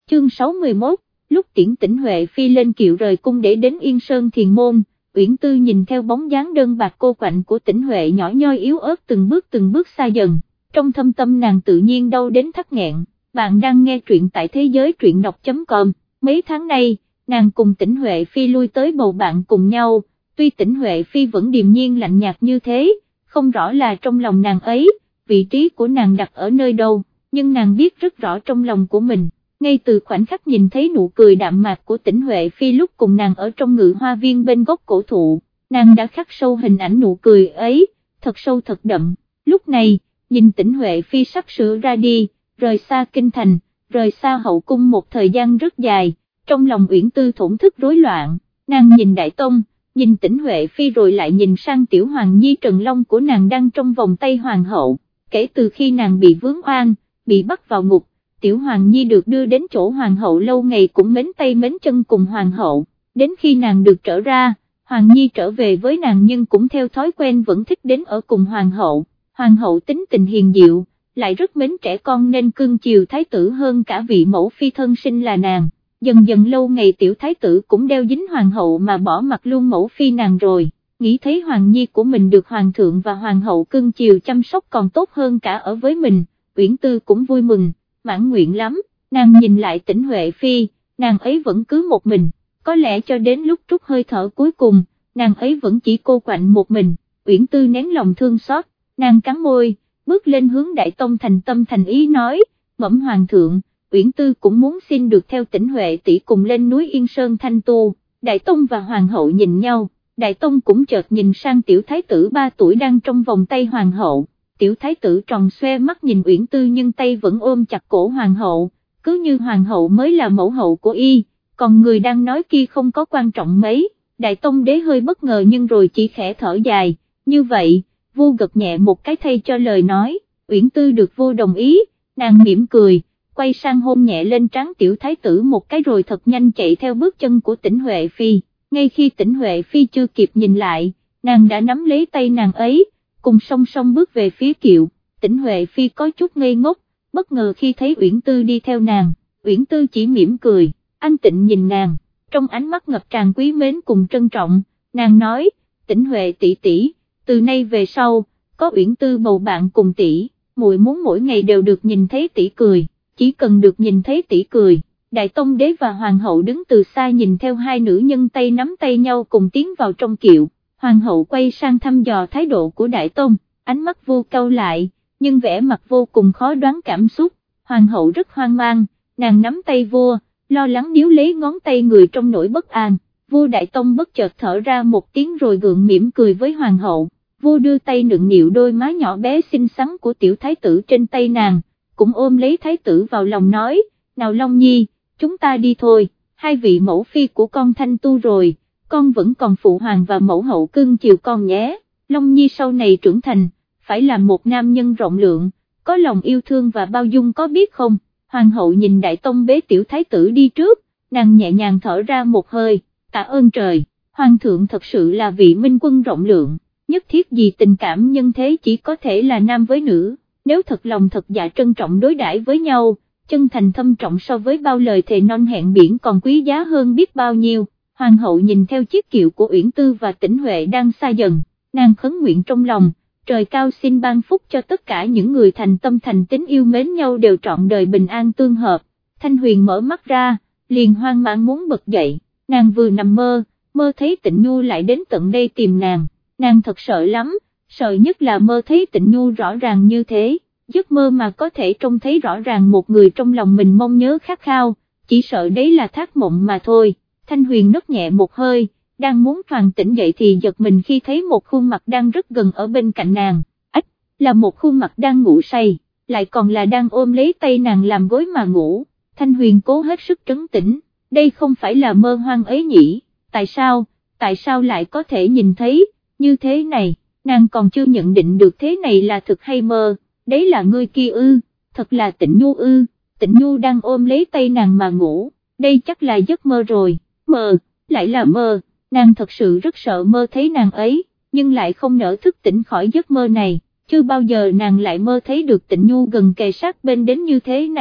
Chương 61, lúc Tiễn Tĩnh Huệ Phi lên kiệu rời cung để đến Yên Sơn Thiền Môn, Uyển Tư nhìn theo bóng dáng đơn bạc cô quạnh của Tĩnh Huệ nhỏ nhoi yếu ớt từng bước xa dần, trong thâm tâm nàng tự nhiên đau đến thắt nghẹn. Bạn đang nghe truyện tại thế giới truyện đọc.com. Mấy tháng nay, nàng cùng Tĩnh Huệ Phi lui tới bầu bạn cùng nhau, tuy Tĩnh Huệ Phi vẫn điềm nhiên lạnh nhạt như thế, không rõ là trong lòng nàng ấy, vị trí của nàng đặt ở nơi đâu, nhưng nàng biết rất rõ trong lòng của mình. Ngay từ khoảnh khắc nhìn thấy nụ cười đạm mạc của Tĩnh Huệ Phi lúc cùng nàng ở trong Ngự Hoa Viên bên gốc cổ thụ, nàng đã khắc sâu hình ảnh nụ cười ấy, thật sâu thật đậm. Lúc này, nhìn Tĩnh Huệ Phi sắp sửa ra đi, rời xa kinh thành, rời xa hậu cung một thời gian rất dài, trong lòng Uyển Tư thổn thức rối loạn, nàng nhìn Đại Tông, nhìn Tĩnh Huệ Phi rồi lại nhìn sang Tiểu Hoàng Nhi Trần Long của nàng đang trong vòng tay Hoàng hậu. Kể từ khi nàng bị vướng oan, bị bắt vào ngục, Tiểu Hoàng Nhi được đưa đến chỗ Hoàng hậu lâu ngày cũng mến tay mến chân cùng Hoàng hậu, đến khi nàng được trở ra, Hoàng Nhi trở về với nàng nhưng cũng theo thói quen vẫn thích đến ở cùng Hoàng hậu. Hoàng hậu tính tình hiền diệu, lại rất mến trẻ con nên cưng chiều thái tử hơn cả vị mẫu phi thân sinh là nàng. Dần dần lâu ngày Tiểu thái tử cũng đeo dính Hoàng hậu mà bỏ mặc luôn mẫu phi nàng rồi, nghĩ thấy Hoàng Nhi của mình được Hoàng thượng và Hoàng hậu cưng chiều chăm sóc còn tốt hơn cả ở với mình, Uyển Tư cũng vui mừng, mãn nguyện lắm. Nàng nhìn lại Tĩnh Huệ Phi, nàng ấy vẫn cứ một mình, có lẽ cho đến lúc trút hơi thở cuối cùng, nàng ấy vẫn chỉ cô quạnh một mình. Uyển Tư nén lòng thương xót, nàng cắn môi, bước lên hướng Đại Tông thành tâm thành ý nói, bẩm Hoàng thượng, Uyển Tư cũng muốn xin được theo Tĩnh Huệ tỷ cùng lên núi Yên Sơn thanh tu. Đại Tông và Hoàng hậu nhìn nhau, Đại Tông cũng chợt nhìn sang Tiểu thái tử 3 tuổi đang trong vòng tay Hoàng hậu. Tiểu thái tử tròn xoe mắt nhìn Uyển Tư nhưng tay vẫn ôm chặt cổ Hoàng hậu, cứ như Hoàng hậu mới là mẫu hậu của y, còn người đang nói kia không có quan trọng mấy. Đại Tông đế hơi bất ngờ nhưng rồi chỉ khẽ thở dài, như vậy, vua gật nhẹ một cái thay cho lời nói. Uyển Tư được vua đồng ý, nàng mỉm cười, quay sang hôn nhẹ lên trán Tiểu thái tử một cái rồi thật nhanh chạy theo bước chân của Tĩnh Huệ Phi. Ngay khi Tĩnh Huệ Phi chưa kịp nhìn lại, nàng đã nắm lấy tay nàng ấy, cùng song song bước về phía kiệu. Tĩnh Huệ Phi có chút ngây ngốc, bất ngờ khi thấy Uyển Tư đi theo nàng, Uyển Tư chỉ mỉm cười, anh Tịnh nhìn nàng, trong ánh mắt ngập tràn quý mến cùng trân trọng, nàng nói, Tĩnh Huệ tỷ tỷ, từ nay về sau, có Uyển Tư bầu bạn cùng tỷ, muội muốn mỗi ngày đều được nhìn thấy tỷ cười, chỉ cần được nhìn thấy tỷ cười. Đại Tông đế và Hoàng hậu đứng từ xa nhìn theo hai nữ nhân tay nắm tay nhau cùng tiến vào trong kiệu. Hoàng hậu quay sang thăm dò thái độ của Đại Tông, ánh mắt vô cau lại, nhưng vẻ mặt vô cùng khó đoán cảm xúc. Hoàng hậu rất hoang mang, nàng nắm tay vua, lo lắng níu lấy ngón tay người trong nỗi bất an. Vua Đại Tông bất chợt thở ra một tiếng rồi gượng mỉm cười với Hoàng hậu. Vua đưa tay nựng nịu đôi má nhỏ bé xinh xắn của Tiểu thái tử trên tay nàng, cũng ôm lấy thái tử vào lòng nói, nào Long Nhi, chúng ta đi thôi, hai vị mẫu phi của con thanh tu rồi, con vẫn còn phụ hoàng và mẫu hậu cưng chiều con nhé. Long Nhi sau này trưởng thành, phải làm một nam nhân rộng lượng, có lòng yêu thương và bao dung có biết không? Hoàng hậu nhìn Đại Tông bế Tiểu thái tử đi trước, nàng nhẹ nhàng thở ra một hơi, tạ ơn trời, Hoàng thượng thật sự là vị minh quân rộng lượng, nhất thiết gì tình cảm nhân thế chỉ có thể là nam với nữ, nếu thật lòng thật dạ trân trọng đối đãi với nhau, chân thành thâm trọng so với bao lời thề non hẹn biển còn quý giá hơn biết bao nhiêu. Hoàng hậu nhìn theo chiếc kiệu của Uyển Tư và Tĩnh Huệ đang xa dần, nàng khấn nguyện trong lòng, trời cao xin ban phúc cho tất cả những người thành tâm thành tín yêu mến nhau đều trọn đời bình an tương hợp. Thanh Huyền mở mắt ra, liền hoang mang muốn bật dậy, nàng vừa nằm mơ thấy Tịnh Nhu lại đến tận đây tìm nàng thật sợ lắm, sợ nhất là mơ thấy Tịnh Nhu rõ ràng như thế, giấc mơ mà có thể trông thấy rõ ràng một người trong lòng mình mong nhớ khát khao, chỉ sợ đấy là thác mộng mà thôi. Thanh Huyền nấc nhẹ một hơi, đang muốn hoàn tỉnh dậy thì giật mình khi thấy một khuôn mặt đang rất gần ở bên cạnh nàng, là một khuôn mặt đang ngủ say, lại còn là đang ôm lấy tay nàng làm gối mà ngủ. Thanh Huyền cố hết sức trấn tĩnh, đây không phải là mơ hoang ấy nhỉ, tại sao lại có thể nhìn thấy, như thế này, nàng còn chưa nhận định được thế này là thực hay mơ, đấy là ngươi kia ư, thật là Tịnh Nhu ư, Tịnh Nhu đang ôm lấy tay nàng mà ngủ, đây chắc là giấc mơ rồi. Mơ, lại là mơ, nàng thật sự rất sợ mơ thấy nàng ấy, nhưng lại không nỡ thức tỉnh khỏi giấc mơ này, chưa bao giờ nàng lại mơ thấy được Tịnh Nhu gần kề sát bên đến như thế này.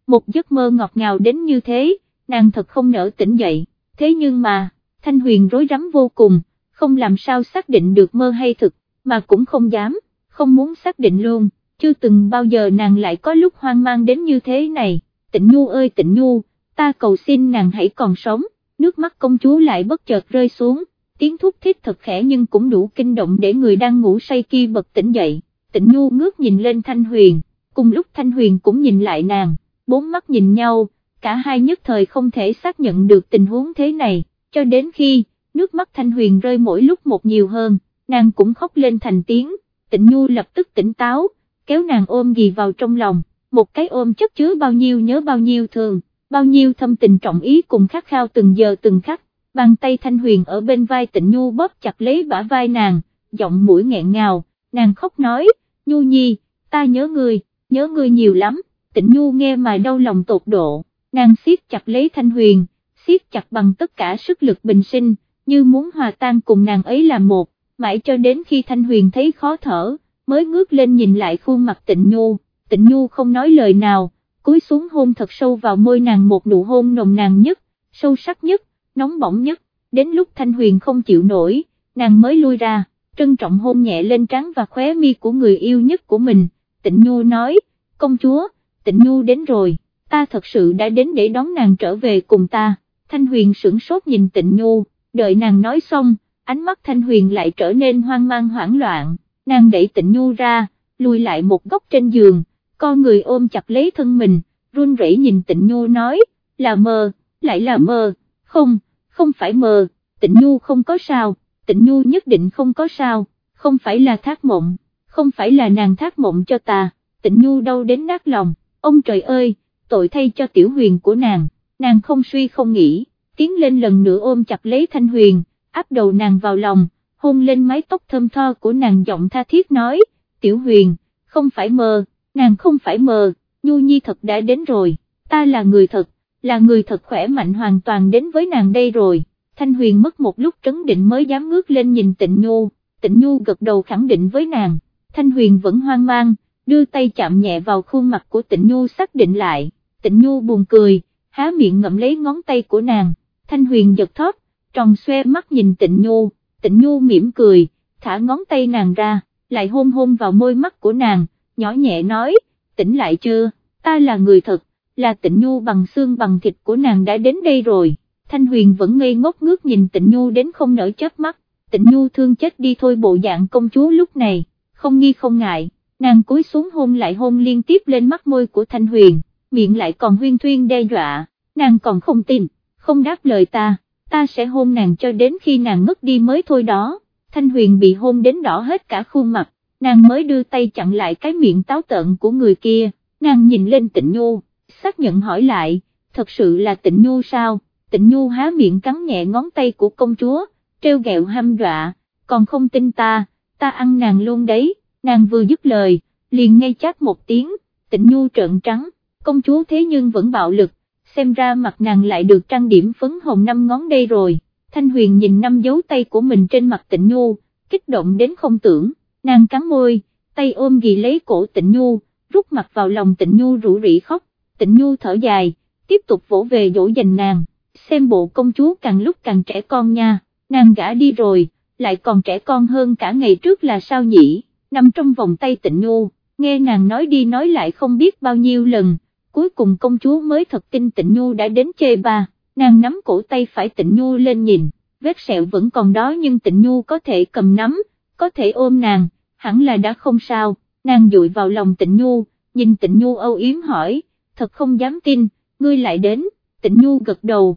một giấc mơ ngọt ngào đến như thế, nàng thật không nỡ tỉnh dậy, thế nhưng mà, Thanh Huyền rối rắm vô cùng, không làm sao xác định được mơ hay thực, mà cũng không dám, không muốn xác định luôn, chưa từng bao giờ nàng lại có lúc hoang mang đến như thế này. Tịnh Nhu ơi Tịnh Nhu, ta cầu xin nàng hãy còn sống, nước mắt công chúa lại bất chợt rơi xuống, tiếng thút thít thật khẽ nhưng cũng đủ kinh động để người đang ngủ say kia bật tỉnh dậy. Tịnh Nhu ngước nhìn lên Thanh Huyền, cùng lúc Thanh Huyền cũng nhìn lại nàng, bốn mắt nhìn nhau, cả hai nhất thời không thể xác nhận được tình huống thế này, cho đến khi, nước mắt Thanh Huyền rơi mỗi lúc một nhiều hơn, nàng cũng khóc lên thành tiếng. Tịnh Nhu lập tức tỉnh táo, kéo nàng ôm ghì vào trong lòng, một cái ôm chất chứa bao nhiêu nhớ bao nhiêu thương, bao nhiêu thâm tình trọng ý cùng khát khao từng giờ từng khắc. Bàn tay Thanh Huyền ở bên vai Tịnh Nhu bóp chặt lấy bả vai nàng, giọng mũi nghẹn ngào, nàng khóc nói, Nhu Nhi, ta nhớ ngươi nhiều lắm. Tịnh Nhu nghe mà đau lòng tột độ, nàng siết chặt lấy Thanh Huyền, siết chặt bằng tất cả sức lực bình sinh, như muốn hòa tan cùng nàng ấy làm một, mãi cho đến khi Thanh Huyền thấy khó thở, mới ngước lên nhìn lại khuôn mặt Tịnh Nhu. Tịnh Nhu không nói lời nào, cúi xuống hôn thật sâu vào môi nàng một nụ hôn nồng nàn nhất, sâu sắc nhất, nóng bỏng nhất, đến lúc Thanh Huyền không chịu nổi, nàng mới lui ra, trân trọng hôn nhẹ lên trán và khóe mi của người yêu nhất của mình. Tịnh Nhu nói, công chúa, Tịnh Nhu đến rồi, ta thật sự đã đến để đón nàng trở về cùng ta. Thanh Huyền sửng sốt nhìn Tịnh Nhu, đợi nàng nói xong, ánh mắt Thanh Huyền lại trở nên hoang mang hoảng loạn, nàng đẩy Tịnh Nhu ra, lùi lại một góc trên giường, con người ôm chặt lấy thân mình, run rẩy nhìn Tịnh Nhu nói, là mơ, lại là mơ, không phải mơ. Tịnh Nhu không có sao, Tịnh Nhu nhất định không có sao, không phải là thác mộng, không phải là nàng thác mộng cho ta. Tịnh Nhu đau đến nát lòng, ông trời ơi, tội thay cho Tiểu Huyền của nàng không suy không nghĩ, tiến lên lần nữa ôm chặt lấy Thanh Huyền, áp đầu nàng vào lòng, hôn lên mái tóc thơm tho của nàng, giọng tha thiết nói, Tiểu Huyền, không phải mơ, nàng không phải mơ, Nhu Nhi thật đã đến rồi, ta là người thật khỏe mạnh hoàn toàn đến với nàng đây rồi. Thanh Huyền mất một lúc trấn định mới dám ngước lên nhìn Tịnh Nhu, Tịnh Nhu gật đầu khẳng định với nàng, Thanh Huyền vẫn hoang mang, đưa tay chạm nhẹ vào khuôn mặt của Tịnh Nhu xác định lại. Tịnh Nhu buồn cười, há miệng ngậm lấy ngón tay của nàng, Thanh Huyền giật thót, tròn xoe mắt nhìn Tịnh Nhu mỉm cười, thả ngón tay nàng ra, lại hôn hôn vào môi mắt của nàng, nhỏ nhẹ nói, tỉnh lại chưa, ta là người thật, là Tịnh Nhu bằng xương bằng thịt của nàng đã đến đây rồi. Thanh Huyền vẫn ngây ngốc ngước nhìn Tịnh Nhu đến không nở chớp mắt, Tịnh Nhu thương chết đi thôi bộ dạng công chúa lúc này, không nghi không ngại, nàng cúi xuống hôn lại hôn liên tiếp lên mắt môi của Thanh Huyền, miệng lại còn huyên thuyên đe dọa, nàng còn không tin, không đáp lời ta sẽ hôn nàng cho đến khi nàng ngất đi mới thôi đó. Thanh Huyền bị hôn đến đỏ hết cả khuôn mặt, nàng mới đưa tay chặn lại cái miệng táo tợn của người kia, nàng nhìn lên Tịnh Nhu, xác nhận hỏi lại, thật sự là Tịnh Nhu sao? Tịnh Nhu há miệng cắn nhẹ ngón tay của công chúa, trêu ghẹo hăm dọa, còn không tin ta ăn nàng luôn đấy. Nàng vừa dứt lời, liền ngay chát một tiếng, Tịnh Nhu trợn trắng, công chúa thế nhưng vẫn bạo lực, xem ra mặt nàng lại được trang điểm phấn hồng 5 ngón đây rồi. Thanh Huyền nhìn 5 dấu tay của mình trên mặt Tịnh Nhu, kích động đến không tưởng, nàng cắn môi, tay ôm ghì lấy cổ Tịnh Nhu, rút mặt vào lòng Tịnh Nhu rủ rỉ khóc. Tịnh Nhu thở dài, tiếp tục vỗ về dỗ dành nàng, xem bộ công chúa càng lúc càng trẻ con nha, nàng gả đi rồi, lại còn trẻ con hơn cả ngày trước là sao nhỉ? Nằm trong vòng tay Tịnh Nhu, nghe nàng nói đi nói lại không biết bao nhiêu lần, cuối cùng công chúa mới thật tin Tịnh Nhu đã đến chê ba. Nàng nắm cổ tay phải Tịnh Nhu lên nhìn, vết sẹo vẫn còn đó nhưng Tịnh Nhu có thể cầm nắm, có thể ôm nàng, hẳn là đã không sao. Nàng dụi vào lòng Tịnh Nhu, nhìn Tịnh Nhu âu yếm hỏi, thật không dám tin, ngươi lại đến. Tịnh Nhu gật đầu,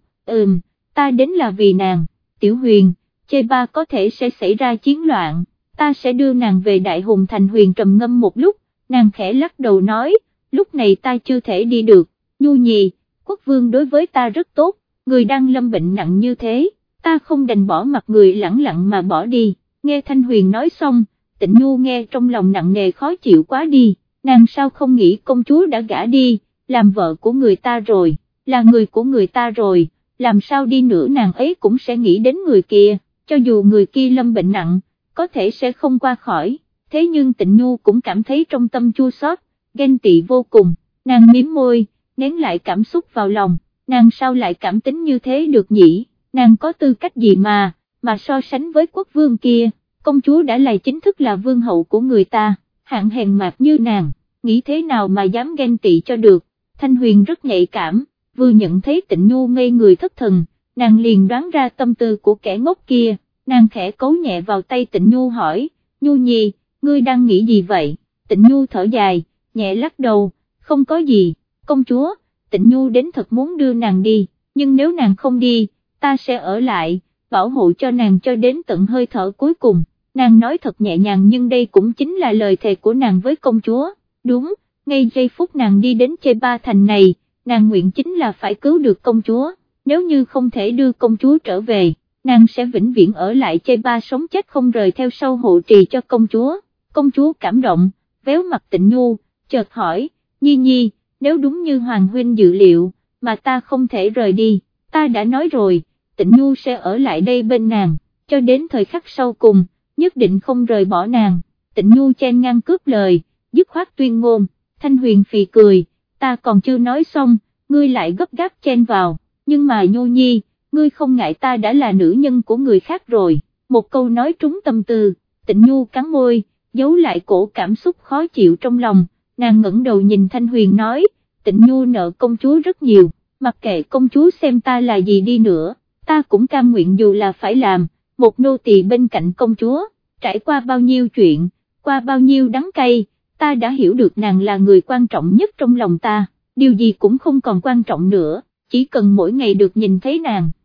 ta đến là vì nàng. Tiểu Huyền, chê ba có thể sẽ xảy ra chiến loạn, ta sẽ đưa nàng về Đại Hùng Thành. Huyền trầm ngâm một lúc, nàng khẽ lắc đầu nói, lúc này ta chưa thể đi được. Nhu Nhi, quốc vương đối với ta rất tốt, người đang lâm bệnh nặng như thế, ta không đành bỏ mặt người lẳng lặng mà bỏ đi. Nghe Thanh Huyền nói xong, Tịnh Nhu nghe trong lòng nặng nề khó chịu quá đi, nàng sao không nghĩ công chúa đã gả đi, làm vợ của người ta rồi, là người của người ta rồi, làm sao đi nữa nàng ấy cũng sẽ nghĩ đến người kia, cho dù người kia lâm bệnh nặng, có thể sẽ không qua khỏi. Thế nhưng Tịnh Nhu cũng cảm thấy trong tâm chua xót, ghen tị vô cùng, nàng mím môi, nén lại cảm xúc vào lòng, nàng sao lại cảm tính như thế được nhỉ, nàng có tư cách gì mà so sánh với quốc vương kia, công chúa đã là chính thức là vương hậu của người ta, hạng hèn mạt như nàng, nghĩ thế nào mà dám ghen tị cho được. Thanh Huyền rất nhạy cảm, vừa nhận thấy Tịnh Nhu ngây người thất thần, nàng liền đoán ra tâm tư của kẻ ngốc kia, nàng khẽ cấu nhẹ vào tay Tịnh Nhu hỏi, Nhu Nhi, ngươi đang nghĩ gì vậy? Tịnh Nhu thở dài, nhẹ lắc đầu, không có gì, công chúa, Tịnh Nhu đến thật muốn đưa nàng đi, nhưng nếu nàng không đi, ta sẽ ở lại, bảo hộ cho nàng cho đến tận hơi thở cuối cùng. Nàng nói thật nhẹ nhàng nhưng đây cũng chính là lời thề của nàng với công chúa, đúng, ngay giây phút nàng đi đến Cheba thành này, nàng nguyện chính là phải cứu được công chúa, nếu như không thể đưa công chúa trở về, nàng sẽ vĩnh viễn ở lại Cheba sống chết không rời theo sau hộ trì cho công chúa cảm động, véo mặt Tịnh Nhu, chợt hỏi, Nhi Nhi, nếu đúng như Hoàng huynh dự liệu, mà ta không thể rời đi, ta đã nói rồi, Tịnh Nhu sẽ ở lại đây bên nàng, cho đến thời khắc sau cùng, nhất định không rời bỏ nàng. Tịnh Nhu chen ngang cướp lời, dứt khoát tuyên ngôn. Thanh Huyền phì cười, ta còn chưa nói xong, ngươi lại gấp gáp chen vào, nhưng mà Nhu Nhi, ngươi không ngại ta đã là nữ nhân của người khác rồi, một câu nói trúng tâm tư. Tịnh Nhu cắn môi, giấu lại cổ cảm xúc khó chịu trong lòng, nàng ngẩng đầu nhìn Thanh Huyền nói, Tịnh Nhu nợ công chúa rất nhiều, mặc kệ công chúa xem ta là gì đi nữa, ta cũng cam nguyện dù là phải làm một nô tỳ bên cạnh công chúa, trải qua bao nhiêu chuyện, qua bao nhiêu đắng cay, ta đã hiểu được nàng là người quan trọng nhất trong lòng ta, điều gì cũng không còn quan trọng nữa, chỉ cần mỗi ngày được nhìn thấy nàng,